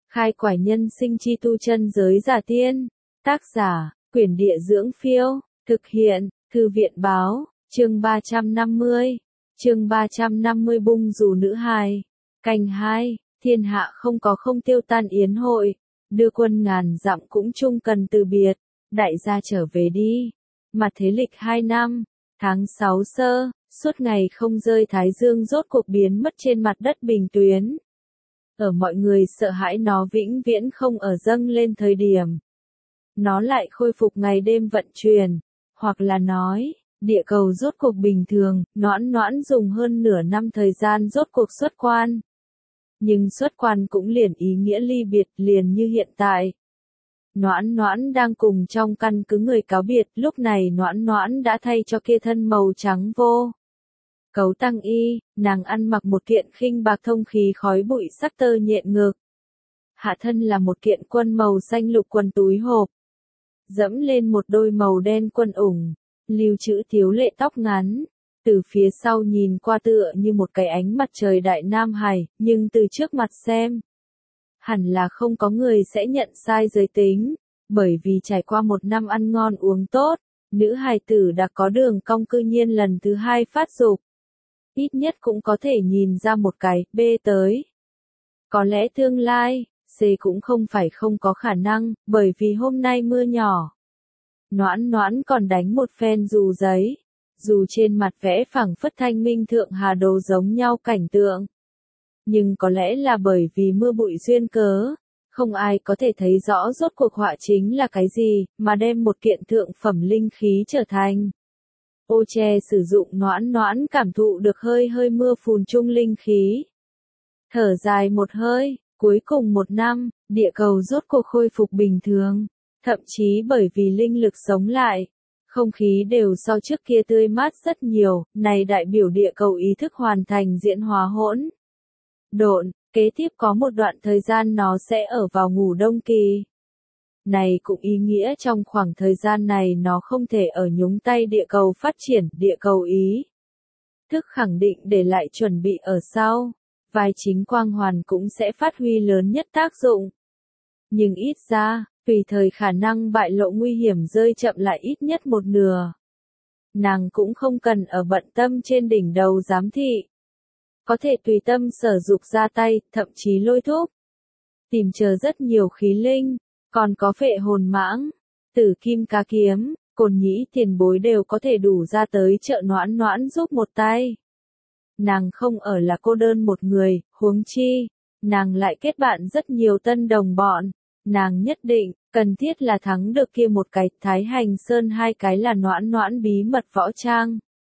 Khai quải nhân sinh chi tu chân giới giả tiên. Tác giả, Quyển Địa Dưỡng Phiêu. Thực hiện, Thư viện Báo. Chương 350. Chương 350 bung dù nữ hài. Canh 2. Thiên hạ không có không tiêu tan yến hội. Đưa quân ngàn dặm cũng chung cần từ biệt. Đại gia trở về đi. Mặt thế lịch 2 năm. Tháng 6 sơ. Suốt ngày không rơi thái dương rốt cuộc biến mất trên mặt đất bình tuyến. Ở mọi người sợ hãi nó vĩnh viễn không ở dâng lên thời điểm. Nó lại khôi phục ngày đêm vận chuyển. Hoặc là nói, địa cầu rốt cuộc bình thường, Noãn Noãn dùng hơn nửa năm thời gian rốt cuộc xuất quan. Nhưng xuất quan cũng liền ý nghĩa ly biệt liền như hiện tại. Noãn Noãn đang cùng trong căn cứ người cáo biệt, lúc này Noãn Noãn đã thay cho kia thân màu trắng vô cấu tăng y, nàng ăn mặc một kiện khinh bạc thông khí khói bụi sắc tơ nhện ngực. Hạ thân là một kiện quân màu xanh lục quần túi hộp. Dẫm lên một đôi màu đen quân ủng, lưu trữ thiếu lệ tóc ngắn. Từ phía sau nhìn qua tựa như một cái ánh mặt trời đại nam hải, nhưng từ trước mặt xem. Hẳn là không có người sẽ nhận sai giới tính, bởi vì trải qua một năm ăn ngon uống tốt, nữ hài tử đã có đường cong cư nhiên lần thứ 2 phát dục. Ít nhất cũng có thể nhìn ra một cái B tới. Có lẽ tương lai, C cũng không phải không có khả năng, bởi vì hôm nay mưa nhỏ. Noãn Noãn còn đánh một phen dù giấy, dù trên mặt vẽ phẳng phất thanh minh thượng hà đồ giống nhau cảnh tượng. Nhưng có lẽ là bởi vì mưa bụi duyên cớ, không ai có thể thấy rõ rốt cuộc họa chính là cái gì, mà đem một kiện thượng phẩm linh khí trở thành. Ô che sử dụng Noãn Noãn cảm thụ được hơi hơi mưa phùn chung linh khí. Thở dài một hơi, cuối cùng một năm, địa cầu rốt cuộc khôi phục bình thường. Thậm chí bởi vì linh lực sống lại, không khí đều so trước kia tươi mát rất nhiều, này đại biểu địa cầu ý thức hoàn thành diễn hóa hỗn độn, kế tiếp có một đoạn thời gian nó sẽ ở vào ngủ đông kỳ. Này cũng ý nghĩa trong khoảng thời gian này nó không thể ở nhúng tay địa cầu phát triển, địa cầu ý thức khẳng định để lại chuẩn bị ở sau, vai chính quang hoàn cũng sẽ phát huy lớn nhất tác dụng. Nhưng ít ra, tùy thời khả năng bại lộ nguy hiểm rơi chậm lại ít nhất một nửa. Nàng cũng không cần ở bận tâm trên đỉnh đầu giám thị. Có thể tùy tâm sở dục ra tay, thậm chí lôi thúc. Tìm chờ rất nhiều khí linh, còn có phệ hồn mãng, tử kim cá kiếm, cồn nhĩ tiền bối đều có thể đủ ra tới trợ Noãn Noãn giúp một tay. Nàng không ở là cô đơn một người, huống chi, nàng lại kết bạn rất nhiều tân đồng bọn. Nàng nhất định, cần thiết là thắng được kia một cái, Thái Hành Sơn 2 cái là Noãn Noãn bí mật võ trang.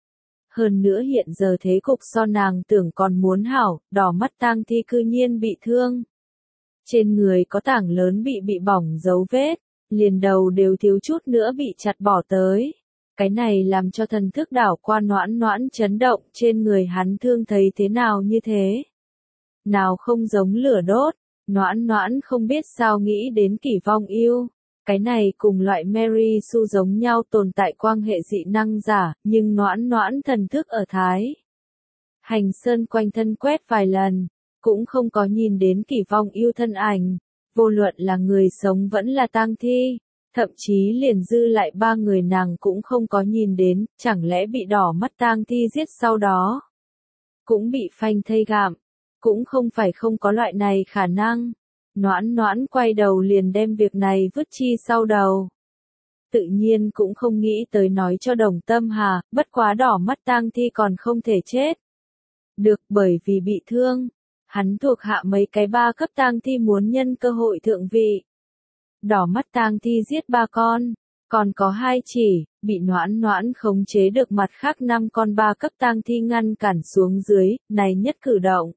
Hơn nữa hiện giờ thế cục so nàng tưởng còn muốn hảo, đỏ mắt tang thi cư nhiên bị thương. Trên người có tảng lớn bị bỏng dấu vết, liền đầu đều thiếu chút nữa bị chặt bỏ tới. Cái này làm cho thần thức đảo qua Noãn Noãn chấn động, trên người hắn thương thấy thế nào như thế. Nào không giống lửa đốt. Noãn Noãn không biết sao nghĩ đến Kỷ Vong Yêu. Cái này cùng loại Mary Sue giống nhau tồn tại quan hệ dị năng giả, nhưng Noãn Noãn thần thức ở Thái Hành Sơn quanh thân quét vài lần, cũng không có nhìn đến Kỷ Vong Yêu thân ảnh. Vô luận là người sống vẫn là tang thi, thậm chí liền dư lại 3 người nàng cũng không có nhìn đến, chẳng lẽ bị đỏ mắt tang thi giết sau đó. Cũng bị phanh thây gặm. Cũng không phải không có loại này khả năng. Noãn Noãn quay đầu liền đem việc này vứt chi sau đầu. Tự nhiên cũng không nghĩ tới nói cho Đồng Tâm Hà, bất quá đỏ mắt tang thi còn không thể chết. Được, bởi vì bị thương. Hắn thuộc hạ mấy cái 3 cấp tang thi muốn nhân cơ hội thượng vị. Đỏ mắt tang thi giết 3 con. Còn có 2 chỉ, bị Noãn Noãn khống chế được mặt khác 5 con 3 cấp tang thi ngăn cản xuống dưới, này nhất cử động.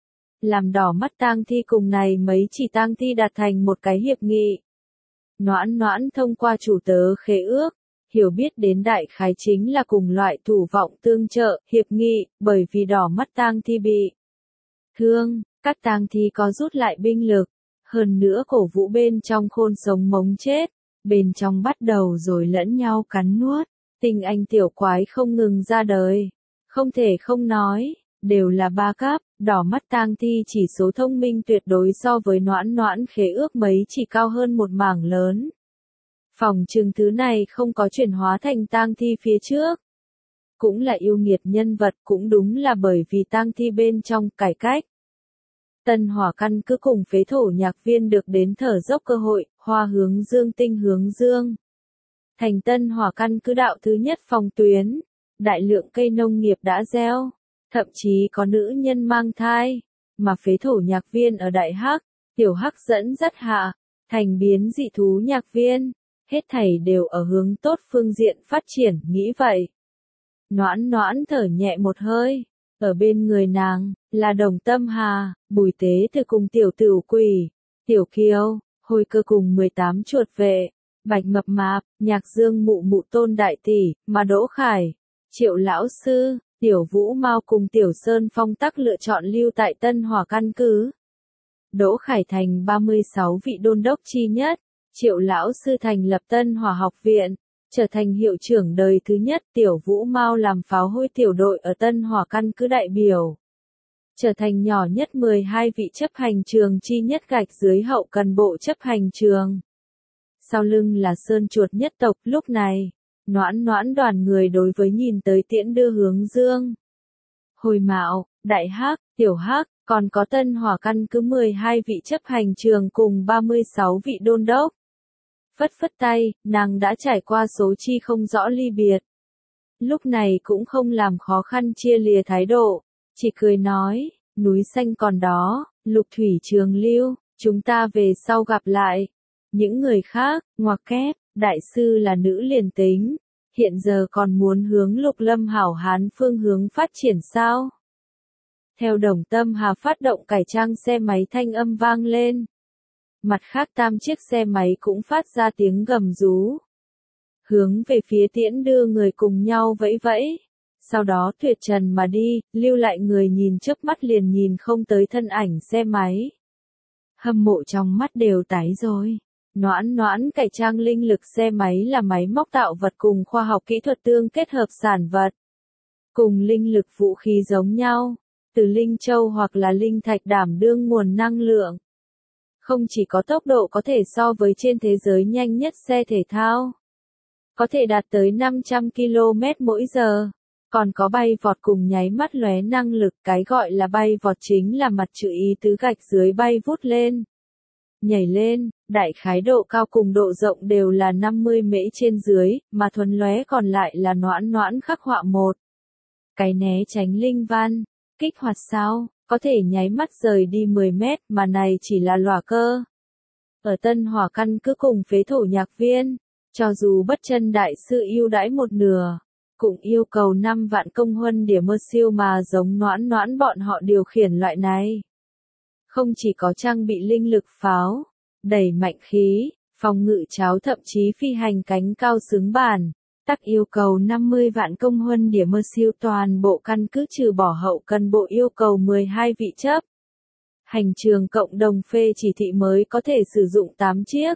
Làm đỏ mắt tang thi cùng này mấy chỉ tang thi đạt thành một cái hiệp nghị. Noãn Noãn thông qua chủ tớ khế ước, hiểu biết đến đại khái chính là cùng loại thủ vọng tương trợ, hiệp nghị, bởi vì đỏ mắt tang thi bị thương, các tang thi có rút lại binh lực, hơn nữa cổ vũ bên trong khôn sống mống chết, bên trong bắt đầu rồi lẫn nhau cắn nuốt, tinh anh tiểu quái không ngừng ra đời, không thể không nói, đều là 3 cấp. Đỏ mắt tang thi chỉ số thông minh tuyệt đối so với Noãn Noãn khế ước mấy chỉ cao hơn một mảng lớn. Phòng trừng thứ này không có chuyển hóa thành tang thi phía trước. Cũng là yêu nghiệt nhân vật, cũng đúng là bởi vì tang thi bên trong cải cách. Tân Hỏa căn cứ cùng phế thổ nhạc viên được đến thở dốc cơ hội, hoa hướng dương tinh hướng dương. Thành Tân Hỏa căn cứ đạo thứ nhất phòng tuyến, đại lượng cây nông nghiệp đã gieo, thậm chí có nữ nhân mang thai, mà phế thổ nhạc viên ở Đại Hắc, Tiểu Hắc dẫn dắt hạ, thành biến dị thú nhạc viên, hết thảy đều ở hướng tốt phương diện phát triển, nghĩ vậy. Noãn Noãn thở nhẹ một hơi, ở bên người nàng, là Đồng Tâm Hà, Bùi Tế Từ cùng Tiểu Tửu Quỷ, Tiểu Kiêu, Hồi Cơ cùng 18 chuột vệ, Bạch Mập Mạp, Nhạc Dương Mụ Mụ Tôn Đại Tỷ, mà Đỗ Khải, Triệu Lão Sư, Tiểu Vũ Mao cùng Tiểu Sơn Phong tắc lựa chọn lưu tại Tân Hỏa căn cứ. Đỗ Khải thành 36 vị đôn đốc chi nhất, Triệu Lão Sư thành lập Tân Hỏa học viện, trở thành hiệu trưởng đời thứ nhất. Tiểu Vũ Mao làm pháo hôi tiểu đội ở Tân Hỏa căn cứ đại biểu, trở thành nhỏ nhất 12 vị chấp hành trường chi nhất gạch dưới hậu cần bộ chấp hành trường. Sau lưng là Sơn Chuột nhất tộc. Lúc này, Noãn Noãn đoàn người đối với nhìn tới tiễn đưa hướng dương. Hồi Mạo, Đại Hắc, Tiểu Hắc, còn có Tân Hỏa căn cứ 12 vị chấp hành trường cùng 36 vị đôn đốc. Phất phất tay, nàng đã trải qua số chi không rõ ly biệt. Lúc này cũng không làm khó khăn chia lìa thái độ, chỉ cười nói, núi xanh còn đó, lục thủy trường lưu, chúng ta về sau gặp lại. Những người khác, ngoặc kép, đại sư là nữ liền tính, hiện giờ còn muốn hướng Lục Lâm hảo hán phương hướng phát triển sao? Theo Đồng Tâm Hà phát động cải trang xe máy thanh âm vang lên. Mặt khác 8 chiếc xe máy cũng phát ra tiếng gầm rú. Hướng về phía tiễn đưa người cùng nhau vẫy vẫy. Sau đó tuyệt trần mà đi, lưu lại người nhìn trước mắt liền nhìn không tới thân ảnh xe máy. Hâm mộ trong mắt đều tái rồi. Noãn Noãn cải trang linh lực xe máy là máy móc tạo vật cùng khoa học kỹ thuật tương kết hợp sản vật. Cùng linh lực vũ khí giống nhau, từ linh châu hoặc là linh thạch đảm đương nguồn năng lượng. Không chỉ có tốc độ có thể so với trên thế giới nhanh nhất xe thể thao, có thể đạt tới 500 km/h, còn có bay vọt cùng nháy mắt lóe năng lực. Cái gọi là bay vọt chính là mặt chữ ý tứ gạch dưới bay vút lên, nhảy lên, đại khái độ cao cùng độ rộng đều là 50 mễ trên dưới, mà thuần lóe còn lại là Noãn Noãn khắc họa một cái né tránh linh văn, kích hoạt sao, có thể nháy mắt rời đi 10 mét, mà này chỉ là lỏa cơ. Ở Tân Hỏa căn cứ cùng phế thổ nhạc viên, cho dù bất chân đại sư ưu đãi một nửa, cũng yêu cầu 5 vạn công huân điểm mơ siêu mà giống Noãn Noãn bọn họ điều khiển loại này. Không chỉ có trang bị linh lực pháo, đẩy mạnh khí, phòng ngự cháo thậm chí phi hành cánh cao xứng bản, tắc yêu cầu 50 vạn công huân điểm mơ siêu. Toàn bộ căn cứ trừ bỏ hậu cần bộ yêu cầu 12 vị chấp hành trường cộng đồng phê chỉ thị mới có thể sử dụng 8 chiếc.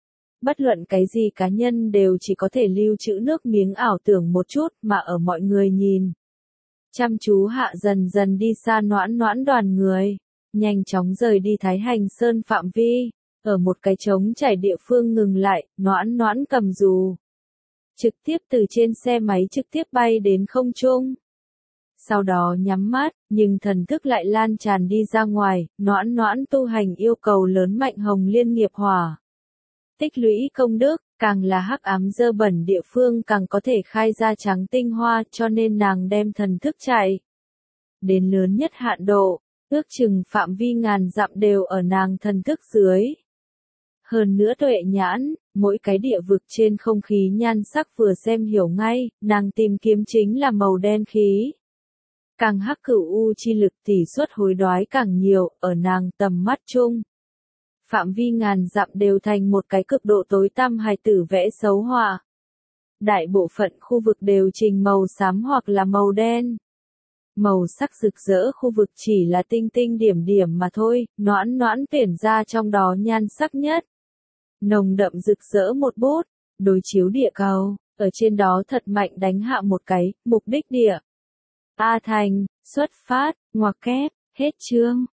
Bất luận cái gì cá nhân đều chỉ có thể lưu trữ nước miếng ảo tưởng một chút, mà ở mọi người nhìn chăm chú hạ dần dần đi xa Noãn Noãn đoàn người, nhanh chóng rời đi Thái Hành Sơn phạm vi, ở một cái trống trải địa phương ngừng lại. Noãn Noãn cầm dù, trực tiếp từ trên xe máy trực tiếp bay đến không trung. Sau đó nhắm mắt, nhưng thần thức lại lan tràn đi ra ngoài. Noãn Noãn tu hành yêu cầu lớn mạnh hồng liên nghiệp hỏa, tích lũy công đức, càng là hắc ám dơ bẩn địa phương càng có thể khai ra trắng tinh hoa, cho nên nàng đem thần thức chạy đến lớn nhất hạn độ, ước chừng phạm vi ngàn dặm đều ở nàng thần thức dưới. Hơn nữa tuệ nhãn, mỗi cái địa vực trên không khí nhan sắc vừa xem hiểu ngay, nàng tìm kiếm chính là màu đen khí. Càng hắc cửu u chi lực tỷ suất hối đoái càng nhiều, ở nàng tầm mắt chung. Phạm vi ngàn dặm đều thành một cái cực độ tối tăm hài tử vẽ xấu họa. Đại bộ phận khu vực đều trình màu xám hoặc là màu đen. Màu sắc rực rỡ khu vực chỉ là tinh tinh điểm điểm mà thôi. Noãn Noãn tuyển ra trong đó nhan sắc nhất, nồng đậm rực rỡ một bút, đối chiếu địa cầu, ở trên đó thật mạnh đánh hạ một cái, mục đích địa. A thành, xuất phát, ngoặc kép, Hết chương.